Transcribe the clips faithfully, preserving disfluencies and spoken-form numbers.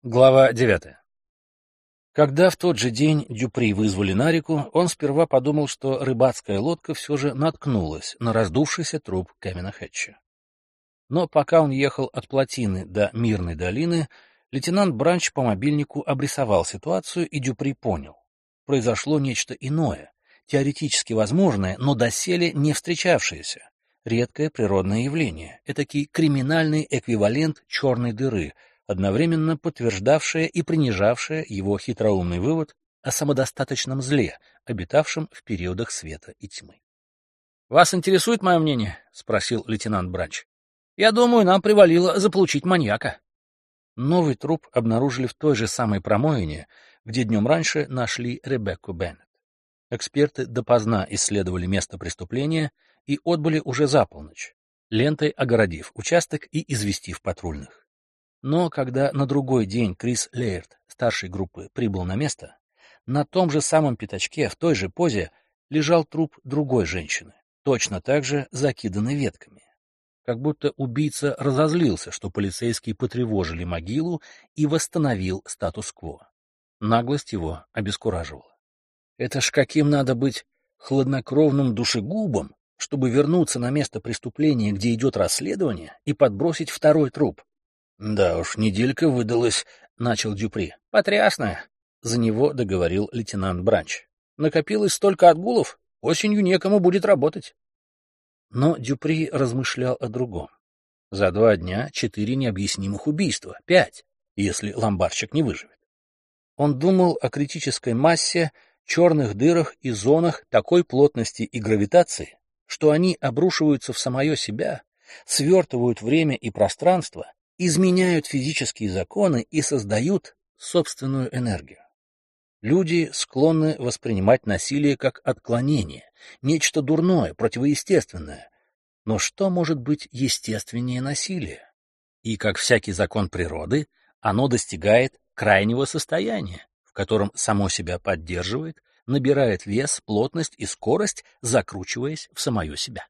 Глава девятая. Когда в тот же день Дюпри вызвали на реку, он сперва подумал, что рыбацкая лодка все же наткнулась на раздувшийся труп Кэмена Хэтча. Но пока он ехал от плотины до Мирной долины, лейтенант Бранч по мобильнику обрисовал ситуацию, и Дюпри понял. Произошло нечто иное, теоретически возможное, но доселе не встречавшееся. Редкое природное явление, этакий криминальный эквивалент черной дыры, одновременно подтверждавшее и принижавшее его хитроумный вывод о самодостаточном зле, обитавшем в периодах света и тьмы. — Вас интересует мое мнение? — спросил лейтенант Бранч. — Я думаю, нам привалило заполучить маньяка. Новый труп обнаружили в той же самой промоине, где днем раньше нашли Ребекку Беннет. Эксперты допоздна исследовали место преступления и отбыли уже за полночь, лентой огородив участок и известив патрульных. Но когда на другой день Крис Лейерд, старший группы, прибыл на место, на том же самом пятачке, в той же позе, лежал труп другой женщины, точно так же закиданный ветками. Как будто убийца разозлился, что полицейские потревожили могилу, и восстановил статус-кво. Наглость его обескураживала. Это ж каким надо быть хладнокровным душегубом, чтобы вернуться на место преступления, где идет расследование, и подбросить второй труп. — Да уж, неделька выдалась, — начал Дюпри. — Потрясная, — за него договорил лейтенант Бранч. — Накопилось столько отгулов, осенью некому будет работать. Но Дюпри размышлял о другом. За два дня четыре необъяснимых убийства, пять, если ломбарчик не выживет. Он думал о критической массе, черных дырах и зонах такой плотности и гравитации, что они обрушиваются в самое себя, свертывают время и пространство, изменяют физические законы и создают собственную энергию. Люди склонны воспринимать насилие как отклонение, нечто дурное, противоестественное. Но что может быть естественнее насилия? И, как всякий закон природы, оно достигает крайнего состояния, в котором само себя поддерживает, набирает вес, плотность и скорость, закручиваясь в самое себя.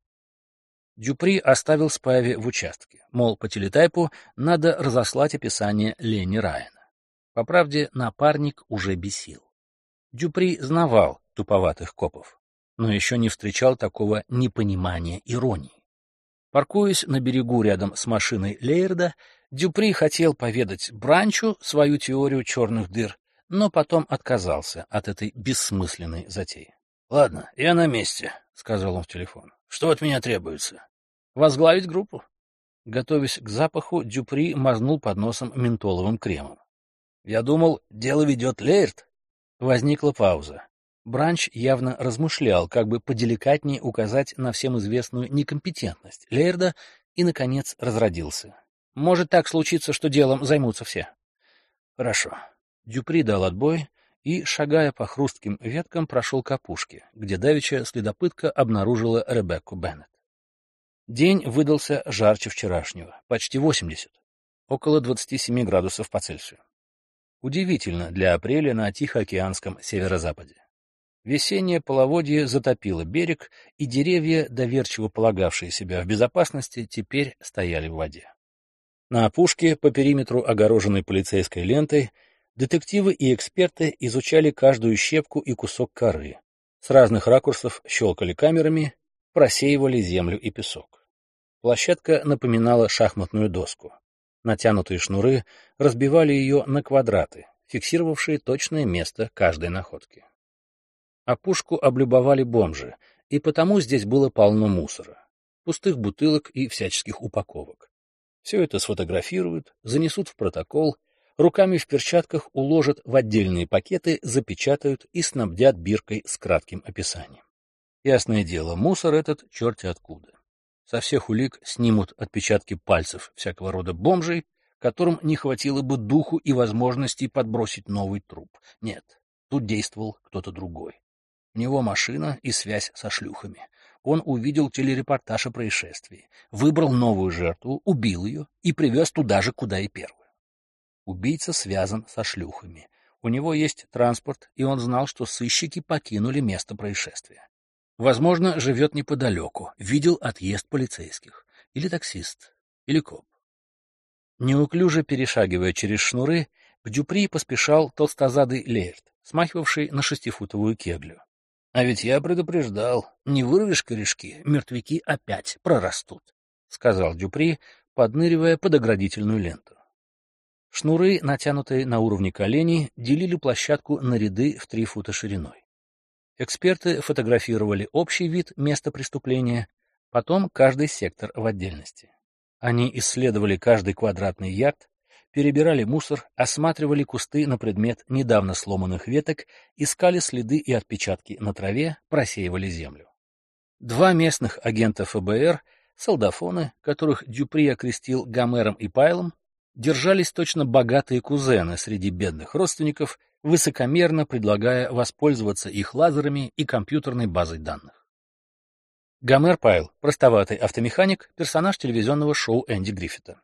Дюпри оставил Спайви в участке, мол, по телетайпу надо разослать описание Ленни Райана. По правде, напарник уже бесил. Дюпри знавал туповатых копов, но еще не встречал такого непонимания иронии. Паркуясь на берегу рядом с машиной Лейерда, Дюпри хотел поведать Бранчу свою теорию черных дыр, но потом отказался от этой бессмысленной затеи. — Ладно, я на месте, — сказал он в телефон. — Что от меня требуется? — Возглавить группу. Готовясь к запаху, Дюпри мазнул под носом ментоловым кремом. — Я думал, дело ведет Лейерд. Возникла пауза. Бранч явно размышлял, как бы поделикатнее указать на всем известную некомпетентность Лейерда, и, наконец, разродился. — Может так случиться, что делом займутся все. — Хорошо. Дюпри дал отбой и, шагая по хрустким веткам, прошел к опушке, где давеча следопытка обнаружила Ребекку Беннет. День выдался жарче вчерашнего, почти восемьдесят, около двадцати семи градусов по Цельсию. Удивительно для апреля на Тихоокеанском северо-западе. Весеннее половодье затопило берег, и деревья, доверчиво полагавшие себя в безопасности, теперь стояли в воде. На опушке, по периметру огороженной полицейской лентой, детективы и эксперты изучали каждую щепку и кусок коры, с разных ракурсов щелкали камерами, просеивали землю и песок. Площадка напоминала шахматную доску. Натянутые шнуры разбивали ее на квадраты, фиксировавшие точное место каждой находки. Опушку облюбовали бомжи, и потому здесь было полно мусора, пустых бутылок и всяческих упаковок. Все это сфотографируют, занесут в протокол, руками в перчатках уложат в отдельные пакеты, запечатают и снабдят биркой с кратким описанием. Ясное дело, мусор этот черти откуда. Со всех улик снимут отпечатки пальцев всякого рода бомжей, которым не хватило бы духу и возможности подбросить новый труп. Нет, тут действовал кто-то другой. У него машина и связь со шлюхами. Он увидел телерепортаж о происшествии, выбрал новую жертву, убил ее и привез туда же, куда и первую. Убийца связан со шлюхами. У него есть транспорт, и он знал, что сыщики покинули место происшествия. Возможно, живет неподалеку, видел отъезд полицейских. Или таксист, или коп. Неуклюже перешагивая через шнуры, К Дюпри поспешал толстозадый Лейерт, смахивавший на шестифутовую кеглю. — А ведь я предупреждал, не вырвешь корешки, мертвяки опять прорастут, — сказал Дюпри, подныривая под оградительную ленту. Шнуры, натянутые на уровне коленей, делили площадку на ряды в три фута шириной. Эксперты фотографировали общий вид места преступления, потом каждый сектор в отдельности. Они исследовали каждый квадратный ярд, перебирали мусор, осматривали кусты на предмет недавно сломанных веток, искали следы и отпечатки на траве, просеивали землю. Два местных агента эф бэ эр, солдафоны, которых Дюпри окрестил Гомером и Пайлом, держались точно богатые кузены среди бедных родственников, высокомерно предлагая воспользоваться их лазерами и компьютерной базой данных. Гомер Пайл, простоватый автомеханик, персонаж телевизионного шоу Энди Гриффита.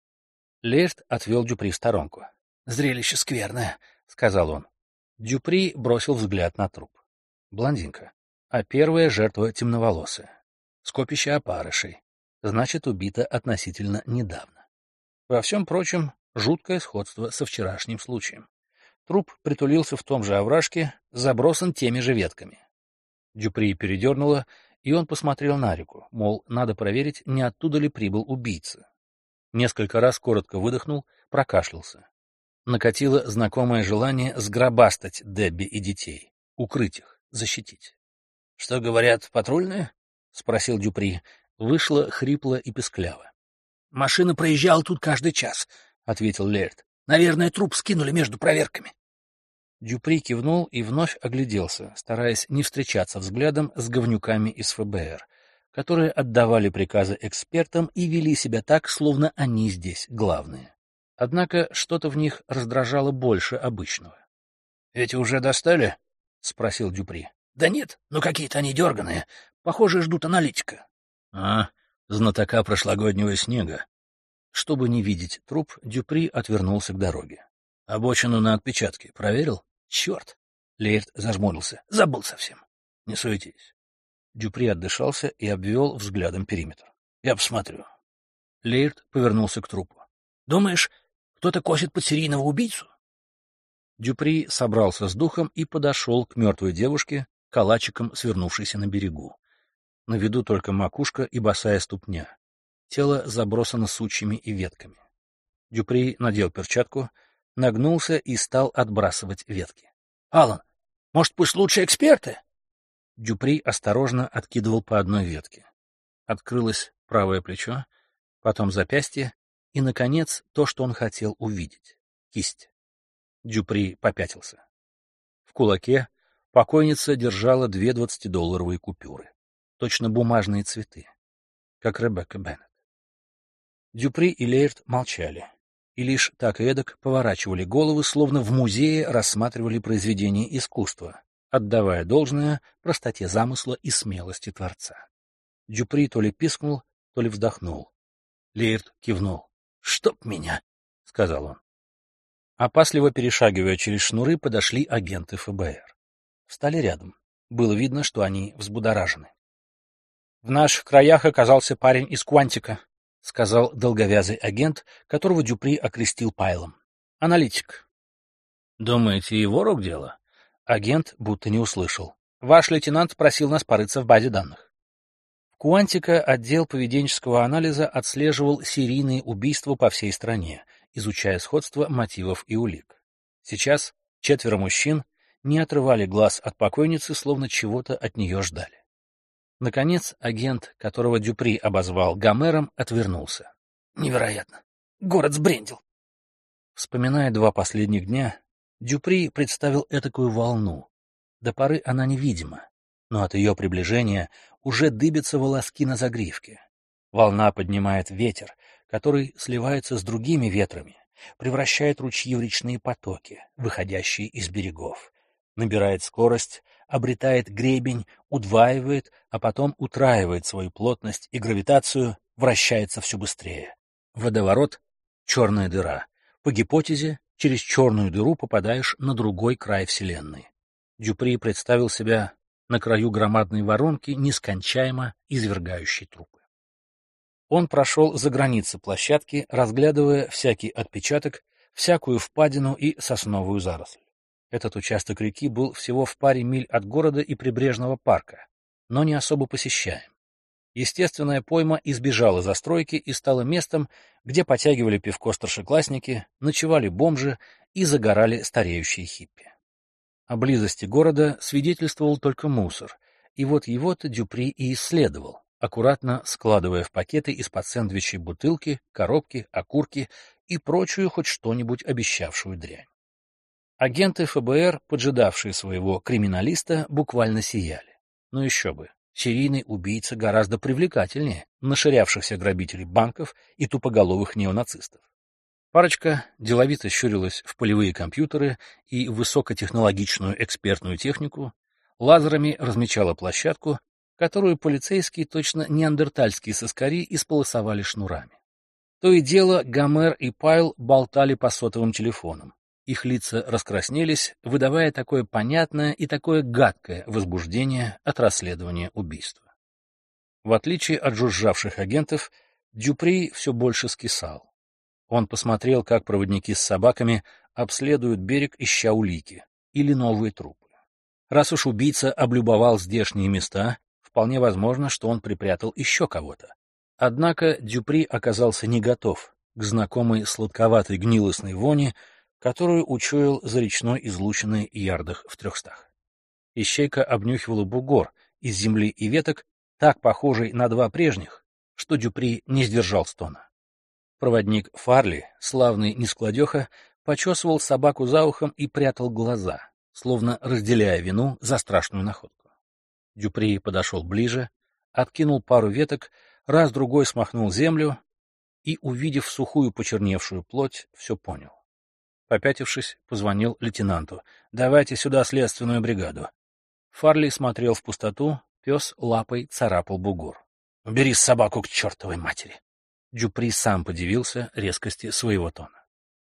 Лейерт отвел Дюпри в сторонку. — Зрелище скверное, — сказал он. Дюпри бросил взгляд на труп. Блондинка. А первая жертва темноволосая. Скопище опарышей. Значит, убита относительно недавно. Во всем прочем, жуткое сходство со вчерашним случаем. Труп притулился в том же овражке, забросан теми же ветками. Дюпри передернуло, и он посмотрел на реку, мол, надо проверить, не оттуда ли прибыл убийца. Несколько раз коротко выдохнул, прокашлялся. Накатило знакомое желание сгробастать Дебби и детей, укрыть их, защитить. — Что говорят патрульные? — спросил Дюпри. Вышло хрипло и пескляво. — Машина проезжала тут каждый час, — ответил Лейерт. — Наверное, труп скинули между проверками. Дюпри кивнул и вновь огляделся, стараясь не встречаться взглядом с говнюками из эф бэ эр, которые отдавали приказы экспертам и вели себя так, словно они здесь главные. Однако что-то в них раздражало больше обычного. — Эти уже достали? — спросил Дюпри. — Да нет, но какие-то они дерганые. Похоже, ждут аналитика. — А, знатока прошлогоднего снега. Чтобы не видеть труп, Дюпри отвернулся к дороге. — Обочину на отпечатки проверил? — Черт! Лейерт зажмурился. — Забыл совсем. — Не суетись. Дюпри отдышался и обвел взглядом периметр. — Я посмотрю. Лейерт повернулся к трупу. — Думаешь, кто-то косит под серийного убийцу? Дюпри собрался с духом и подошел к мертвой девушке, калачиком свернувшейся на берегу. На виду только макушка и босая ступня. Тело забросано сучьями и ветками. Дюпри надел перчатку, нагнулся и стал отбрасывать ветки. — Аллан, может, пусть лучшие эксперты? Дюпри осторожно откидывал по одной ветке. Открылось правое плечо, потом запястье и, наконец, то, что он хотел увидеть — кисть. Дюпри попятился. В кулаке покойница держала две двадцатидолларовые купюры, точно бумажные цветы, как Ребекка Беннет. Дюпри и Лейерт молчали, и лишь так и эдак поворачивали головы, словно в музее рассматривали произведение искусства, отдавая должное простоте замысла и смелости творца. Дюпри то ли пискнул, то ли вздохнул. Лейерт кивнул. — Чтоб меня! — сказал он. Опасливо перешагивая через шнуры, подошли агенты эф бэ эр. Встали рядом. Было видно, что они взбудоражены. — В наших краях оказался парень из Квантика, — сказал долговязый агент, которого Дюпри окрестил Пайлом. — Аналитик. — Думаете, его рук дело? Агент будто не услышал. Ваш лейтенант просил нас порыться в базе данных. В Квантика отдел поведенческого анализа отслеживал серийные убийства по всей стране, изучая сходство мотивов и улик. Сейчас четверо мужчин не отрывали глаз от покойницы, словно чего-то от нее ждали. Наконец, агент, которого Дюпри обозвал Гомером, отвернулся. Невероятно. Город сбрендил. Вспоминая два последних дня, Дюпри представил этакую волну. До поры она невидима, но от ее приближения уже дыбятся волоски на загривке. Волна поднимает ветер, который сливается с другими ветрами, превращает ручьи в речные потоки, выходящие из берегов, набирает скорость, обретает гребень, удваивает, а потом утраивает свою плотность и гравитацию, вращается все быстрее. Водоворот — черная дыра. По гипотезе, через черную дыру попадаешь на другой край Вселенной. Дюпри представил себя на краю громадной воронки, нескончаемо извергающей трупы. Он прошел за границы площадки, разглядывая всякий отпечаток, всякую впадину и сосновую заросль. Этот участок реки был всего в паре миль от города и прибрежного парка, но не особо посещаем. Естественная пойма избежала застройки и стала местом, где потягивали пивко старшеклассники, ночевали бомжи и загорали стареющие хиппи. О близости города свидетельствовал только мусор, и вот его-то Дюпри и исследовал, аккуратно складывая в пакеты из-под сэндвичей бутылки, коробки, окурки и прочую хоть что-нибудь обещавшую дрянь. Агенты эф бэ эр, поджидавшие своего криминалиста, буквально сияли. Но еще бы, серийный убийца гораздо привлекательнее наширявшихся грабителей банков и тупоголовых неонацистов. Парочка деловито щурилась в полевые компьютеры и высокотехнологичную экспертную технику, лазерами размечала площадку, которую полицейские, точно неандертальские соскари, исполосовали шнурами. То и дело Гомер и Пайл болтали по сотовым телефонам. Их лица раскраснелись, выдавая такое понятное и такое гадкое возбуждение от расследования убийства. В отличие от жужжавших агентов, Дюпри все больше скисал. Он посмотрел, как проводники с собаками обследуют берег, ища улики или новые трупы. Раз уж убийца облюбовал здешние места, вполне возможно, что он припрятал еще кого-то. Однако Дюпри оказался не готов к знакомой сладковатой гнилостной вони, которую учуял за речной излучиной ярдах в трехстах. Ищейка обнюхивала бугор из земли и веток, так похожий на два прежних, что Дюпри не сдержал стона. Проводник Фарли, славный нескладеха, почесывал собаку за ухом и прятал глаза, словно разделяя вину за страшную находку. Дюпри подошел ближе, откинул пару веток, раз-другой смахнул землю и, увидев сухую почерневшую плоть, все понял. Попятившись, позвонил лейтенанту. «Давайте сюда следственную бригаду». Фарли смотрел в пустоту, пес лапой царапал бугор. «Убери собаку к чертовой матери!» Дюпри сам подивился резкости своего тона.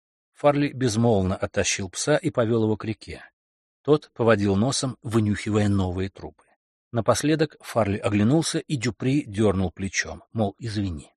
Фарли безмолвно оттащил пса и повел его к реке. Тот поводил носом, вынюхивая новые трупы. Напоследок Фарли оглянулся, и Дюпри дернул плечом, мол, извини.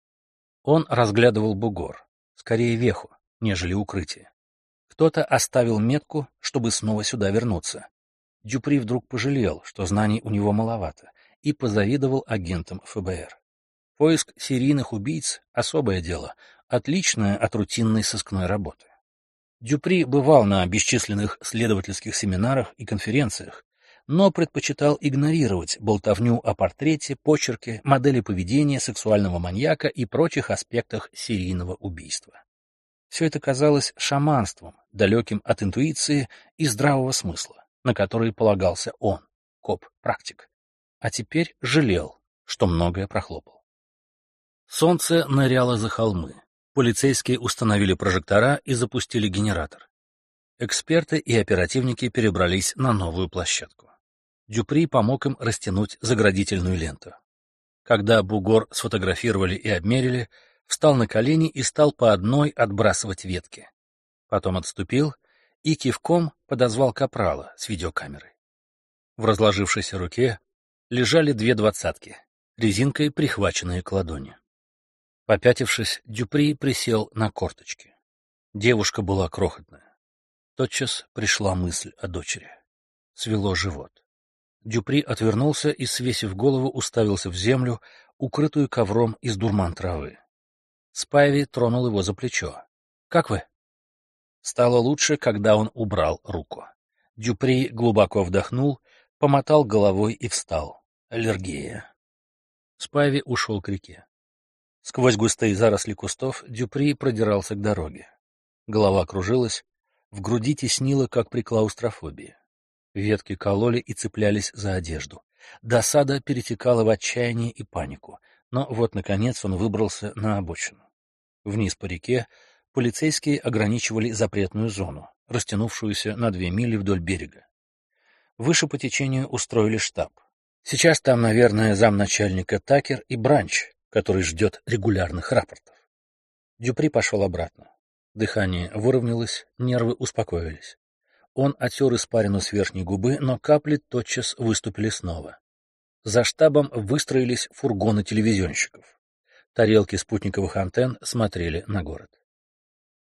Он разглядывал бугор, скорее веху, нежели укрытие. Кто-то оставил метку, чтобы снова сюда вернуться. Дюпри вдруг пожалел, что знаний у него маловато, и позавидовал агентам эф бэ эр. Поиск серийных убийц — особое дело, отличное от рутинной сыскной работы. Дюпри бывал на бесчисленных следовательских семинарах и конференциях, но предпочитал игнорировать болтовню о портрете, почерке, модели поведения сексуального маньяка и прочих аспектах серийного убийства. Все это казалось шаманством, далеким от интуиции и здравого смысла, на который полагался он, коп-практик. А теперь жалел, что многое прохлопал. Солнце ныряло за холмы. Полицейские установили прожектора и запустили генератор. Эксперты и оперативники перебрались на новую площадку. Дюпри помог им растянуть заградительную ленту. Когда бугор сфотографировали и обмерили, встал на колени и стал по одной отбрасывать ветки. Потом отступил и кивком подозвал капрала с видеокамерой. В разложившейся руке лежали две двадцатки, резинкой прихваченные к ладони. Попятившись, Дюпри присел на корточки. Девушка была крохотная. Тотчас пришла мысль о дочери. Свело живот. Дюпри отвернулся и, свесив голову, уставился в землю, укрытую ковром из дурман травы. Спайви тронул его за плечо. «Как вы?» Стало лучше, когда он убрал руку. Дюпри глубоко вдохнул, помотал головой и встал. Аллергия. Спайви ушел к реке. Сквозь густые заросли кустов Дюпри продирался к дороге. Голова кружилась, в груди теснило, как при клаустрофобии. Ветки кололи и цеплялись за одежду. Досада перетекала в отчаяние и панику, но вот, наконец, он выбрался на обочину. Вниз по реке полицейские ограничивали запретную зону, растянувшуюся на две мили вдоль берега. Выше по течению устроили штаб. Сейчас там, наверное, замначальника Такер и Бранч, который ждет регулярных рапортов. Дюпри пошел обратно. Дыхание выровнялось, нервы успокоились. Он отер испарину с верхней губы, но капли тотчас выступили снова. За штабом выстроились фургоны телевизионщиков. Тарелки спутниковых антенн смотрели на город.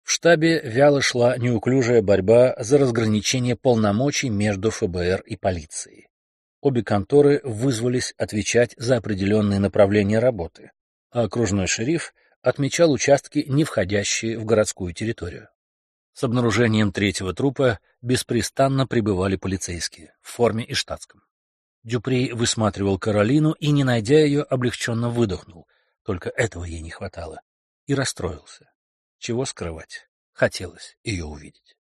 В штабе вяло шла неуклюжая борьба за разграничение полномочий между эф бэ эр и полицией. Обе конторы вызвались отвечать за определенные направления работы, а окружной шериф отмечал участки, не входящие в городскую территорию. С обнаружением третьего трупа беспрестанно прибывали полицейские в форме и штатском. Дюпри высматривал Каролину и, не найдя ее, облегченно выдохнул. Только этого ей не хватало. И расстроился. Чего скрывать? Хотелось ее увидеть.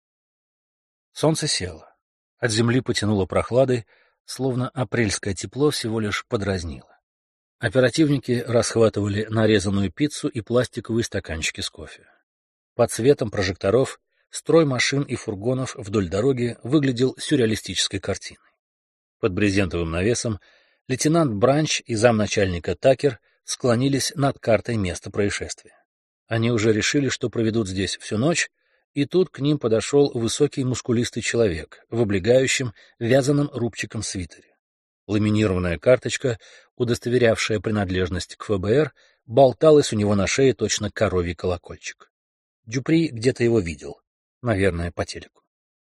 Солнце село. От земли потянуло прохладой, словно апрельское тепло всего лишь подразнило. Оперативники расхватывали нарезанную пиццу и пластиковые стаканчики с кофе. Под светом прожекторов строй машин и фургонов вдоль дороги выглядел сюрреалистической картиной. Под брезентовым навесом лейтенант Бранч и замначальника Такер склонились над картой места происшествия. Они уже решили, что проведут здесь всю ночь, и тут к ним подошел высокий мускулистый человек в облегающем вязаном рубчиком свитере. Ламинированная карточка, удостоверявшая принадлежность к эф бэ эр, болталась у него на шее точно коровий колокольчик. Дюпри где-то его видел, наверное, по телеку.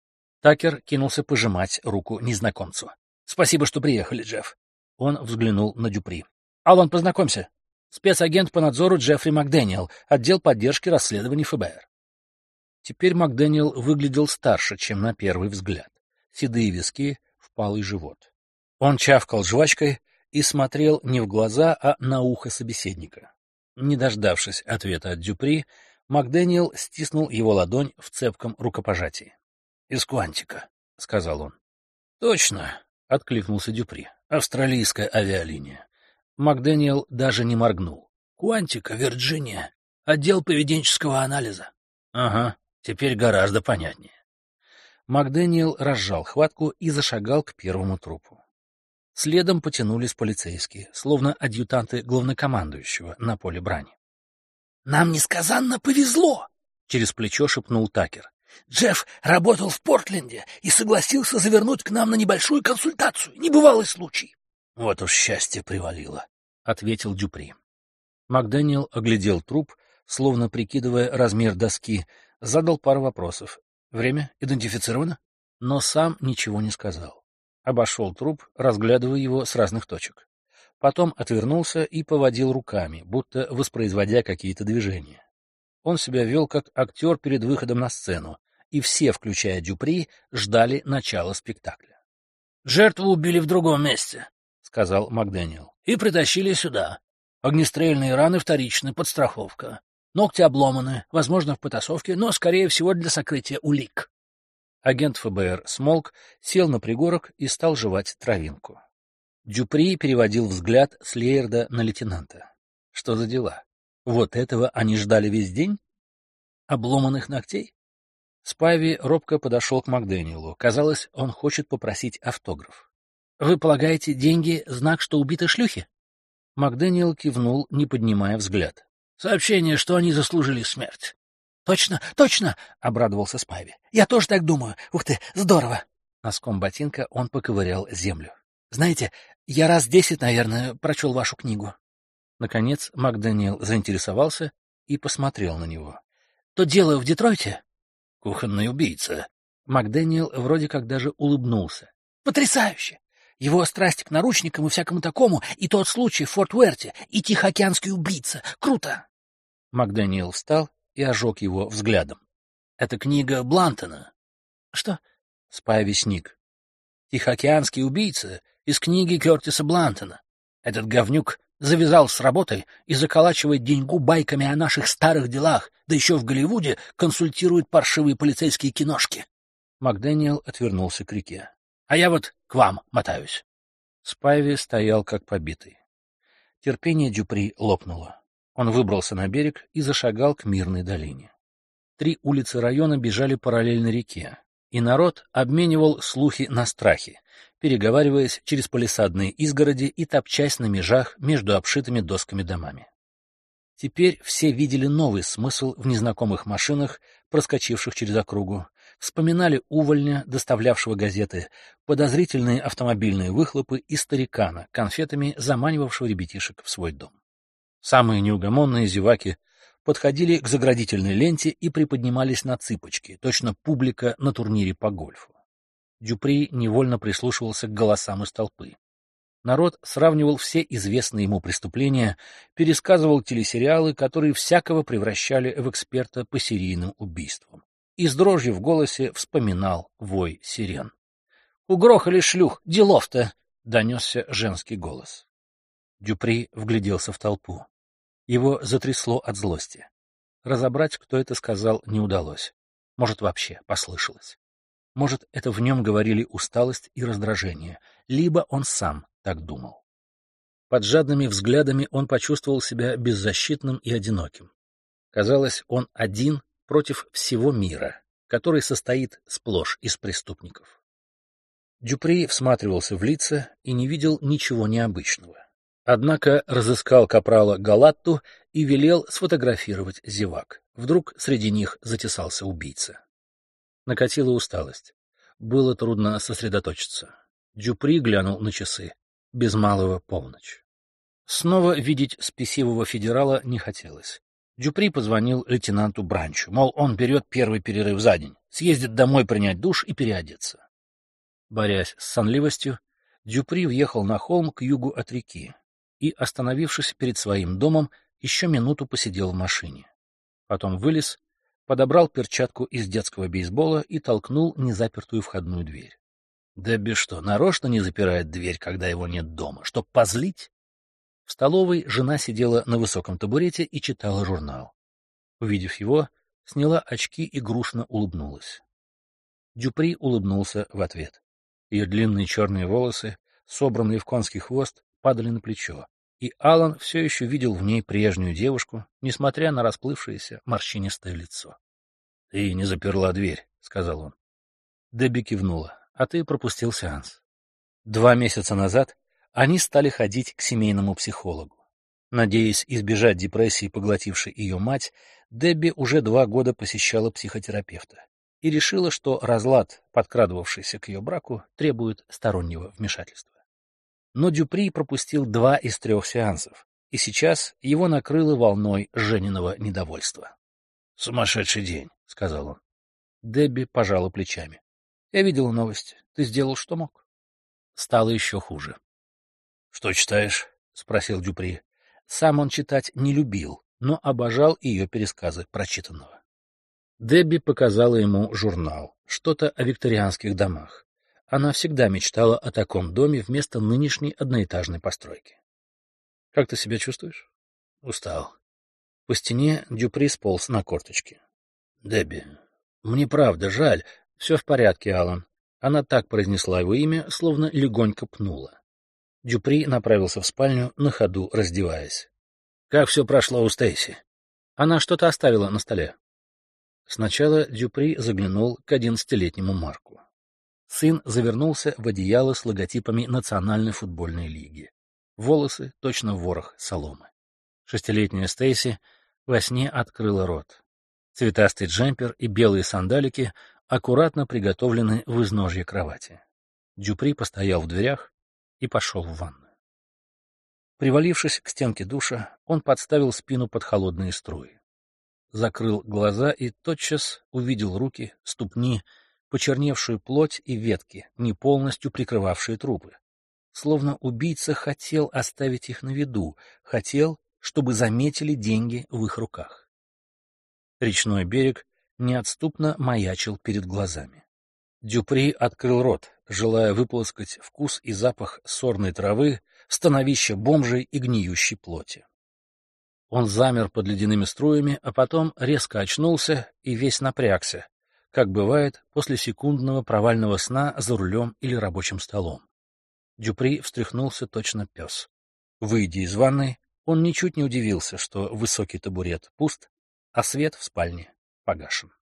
Такер кинулся пожимать руку незнакомцу. «Спасибо, что приехали, Джефф». Он взглянул на Дюпри. «Алан, познакомься. Спецагент по надзору Джеффри МакДэниел, отдел поддержки расследований эф бэ эр». Теперь МакДэниел выглядел старше, чем на первый взгляд. Седые виски, впалый живот. Он чавкал жвачкой и смотрел не в глаза, а на ухо собеседника. Не дождавшись ответа от Дюпри, МакДэниел стиснул его ладонь в цепком рукопожатии. «Из Квантика», — сказал он. «Точно», — откликнулся Дюпри. «Австралийская авиалиния». МакДэниел даже не моргнул. «Квантика, Вирджиния. Отдел поведенческого анализа». «Ага, теперь гораздо понятнее». МакДэниел разжал хватку и зашагал к первому трупу. Следом потянулись полицейские, словно адъютанты главнокомандующего на поле брани. «Нам несказанно повезло!» — через плечо шепнул Такер. «Джефф работал в Портленде и согласился завернуть к нам на небольшую консультацию. Небывалый случай». «Вот уж счастье привалило», — ответил Дюпри. МакДэниел оглядел труп, словно прикидывая размер доски, задал пару вопросов. «Время идентифицировано?» Но сам ничего не сказал. Обошел труп, разглядывая его с разных точек. Потом отвернулся и поводил руками, будто воспроизводя какие-то движения. Он себя вел как актер перед выходом на сцену, и все, включая Дюпри, ждали начала спектакля. «Жертву убили в другом месте», — сказал МакДэниел, — «и притащили сюда. Огнестрельные раны вторичны, подстраховка. Ногти обломаны, возможно, в потасовке, но, скорее всего, для сокрытия улик». Агент эф бэ эр смолк, сел на пригорок и стал жевать травинку. Дюпри переводил взгляд с Лейерда на лейтенанта. Что за дела? Вот этого они ждали весь день? Обломанных ногтей? Спайви робко подошел к МакДэниелу. Казалось, он хочет попросить автограф. «Вы полагаете, деньги — знак, что убиты шлюхи?» МакДэниел кивнул, не поднимая взгляд. «Сообщение, что они заслужили смерть». «Точно, точно!» — обрадовался Спайви. «Я тоже так думаю. Ух ты, здорово!» Носком ботинка он поковырял землю. «Знаете, я раз десять, наверное, прочел вашу книгу». Наконец МакДэниел заинтересовался и посмотрел на него. «То дело в Детройте?» «Кухонный убийца». МакДэниел вроде как даже улыбнулся. «Потрясающе! Его страсть к наручникам и всякому такому, и тот случай в Форт Уэрте, и Тихоокеанский убийца. Круто!» МакДэниел встал и ожег его взглядом. «Это книга Блантона». «Что?» — Спайви сник. «Тихоокеанский убийца» из книги Кертиса Блантона. Этот говнюк завязал с работой и заколачивает деньгу байками о наших старых делах, да еще в Голливуде консультирует паршивые полицейские киношки». МакДэниел отвернулся к реке. «А я вот к вам мотаюсь». Спайви стоял как побитый. Терпение Дюпри лопнуло. Он выбрался на берег и зашагал к мирной долине. Три улицы района бежали параллельно реке, и народ обменивал слухи на страхи, переговариваясь через палисадные изгороди и топчась на межах между обшитыми досками домами. Теперь все видели новый смысл в незнакомых машинах, проскочивших через округу, вспоминали увольня, доставлявшего газеты, подозрительные автомобильные выхлопы и старикана, конфетами заманивавшего ребятишек в свой дом. Самые неугомонные зеваки подходили к заградительной ленте и приподнимались на цыпочки, точно публика на турнире по гольфу. Дюпри невольно прислушивался к голосам из толпы. Народ сравнивал все известные ему преступления, пересказывал телесериалы, которые всякого превращали в эксперта по серийным убийствам, и с дрожью в голосе вспоминал вой сирен. «Угрохали шлюх! Делов-то!» — донесся женский голос. Дюпри вгляделся в толпу. Его затрясло от злости. Разобрать, кто это сказал, не удалось. Может, вообще послышалось. Может, это в нем говорили усталость и раздражение, либо он сам так думал. Под жадными взглядами он почувствовал себя беззащитным и одиноким. Казалось, он один против всего мира, который состоит сплошь из преступников. Дюпри всматривался в лица и не видел ничего необычного. Однако разыскал капрала Галатту и велел сфотографировать зевак. Вдруг среди них затесался убийца. Накатила усталость. Было трудно сосредоточиться. Дюпри глянул на часы. Без малого полночь. Снова видеть спесивого федерала не хотелось. Дюпри позвонил лейтенанту Бранчу, мол, он берет первый перерыв за день, съездит домой принять душ и переодеться. Борясь с сонливостью, Дюпри въехал на холм к югу от реки и, остановившись перед своим домом, еще минуту посидел в машине. Потом вылез, подобрал перчатку из детского бейсбола и толкнул незапертую входную дверь. Дебби что, нарочно не запирает дверь, когда его нет дома, чтоб позлить? В столовой жена сидела на высоком табурете и читала журнал. Увидев его, сняла очки и грустно улыбнулась. Дюпри улыбнулся в ответ. Ее длинные черные волосы, собранные в конский хвост, падали на плечо, и Аллан все еще видел в ней прежнюю девушку, несмотря на расплывшееся морщинистое лицо. — Ты не заперла дверь, — сказал он. Дебби кивнула. — А ты пропустил сеанс. Два месяца назад они стали ходить к семейному психологу. Надеясь избежать депрессии, поглотившей ее мать, Дебби уже два года посещала психотерапевта и решила, что разлад, подкрадывавшийся к ее браку, требует стороннего вмешательства. Но Дюпри пропустил два из трех сеансов, и сейчас его накрыло волной Жениного недовольства. — Сумасшедший день, — сказал он. Дебби пожала плечами. — Я видела новость. Ты сделал, что мог. Стало еще хуже. — Что читаешь? — спросил Дюпри. Сам он читать не любил, но обожал ее пересказы прочитанного. Дебби показала ему журнал, что-то о викторианских домах. Она всегда мечтала о таком доме вместо нынешней одноэтажной постройки. — Как ты себя чувствуешь? — Устал. По стене Дюпри сполз на корточки. — Дебби, мне правда жаль. — Все в порядке, Аллан. Она так произнесла его имя, словно легонько пнула. Дюпри направился в спальню, на ходу раздеваясь. — Как все прошло у Стейси? Она что-то оставила на столе. Сначала Дюпри заглянул к одиннадцатилетнему Марку. Сын завернулся в одеяло с логотипами Национальной футбольной лиги. Волосы точно ворох соломы. Шестилетняя Стейси во сне открыла рот. Цветастый джемпер и белые сандалики аккуратно приготовлены в изножье кровати. Дюпри постоял в дверях и пошел в ванную. Привалившись к стенке душа, он подставил спину под холодные струи. Закрыл глаза и тотчас увидел руки, ступни, почерневшую плоть и ветки, не полностью прикрывавшие трупы. Словно убийца хотел оставить их на виду, хотел, чтобы заметили деньги в их руках. Речной берег неотступно маячил перед глазами. Дюпри открыл рот, желая выплескать вкус и запах сорной травы, становища бомжей и гниющей плоти. Он замер под ледяными струями, а потом резко очнулся и весь напрягся, как бывает после секундного провального сна за рулем или рабочим столом. Дюпри встряхнулся точно пес. Выйдя из ванной, он ничуть не удивился, что высокий табурет пуст, а свет в спальне погашен.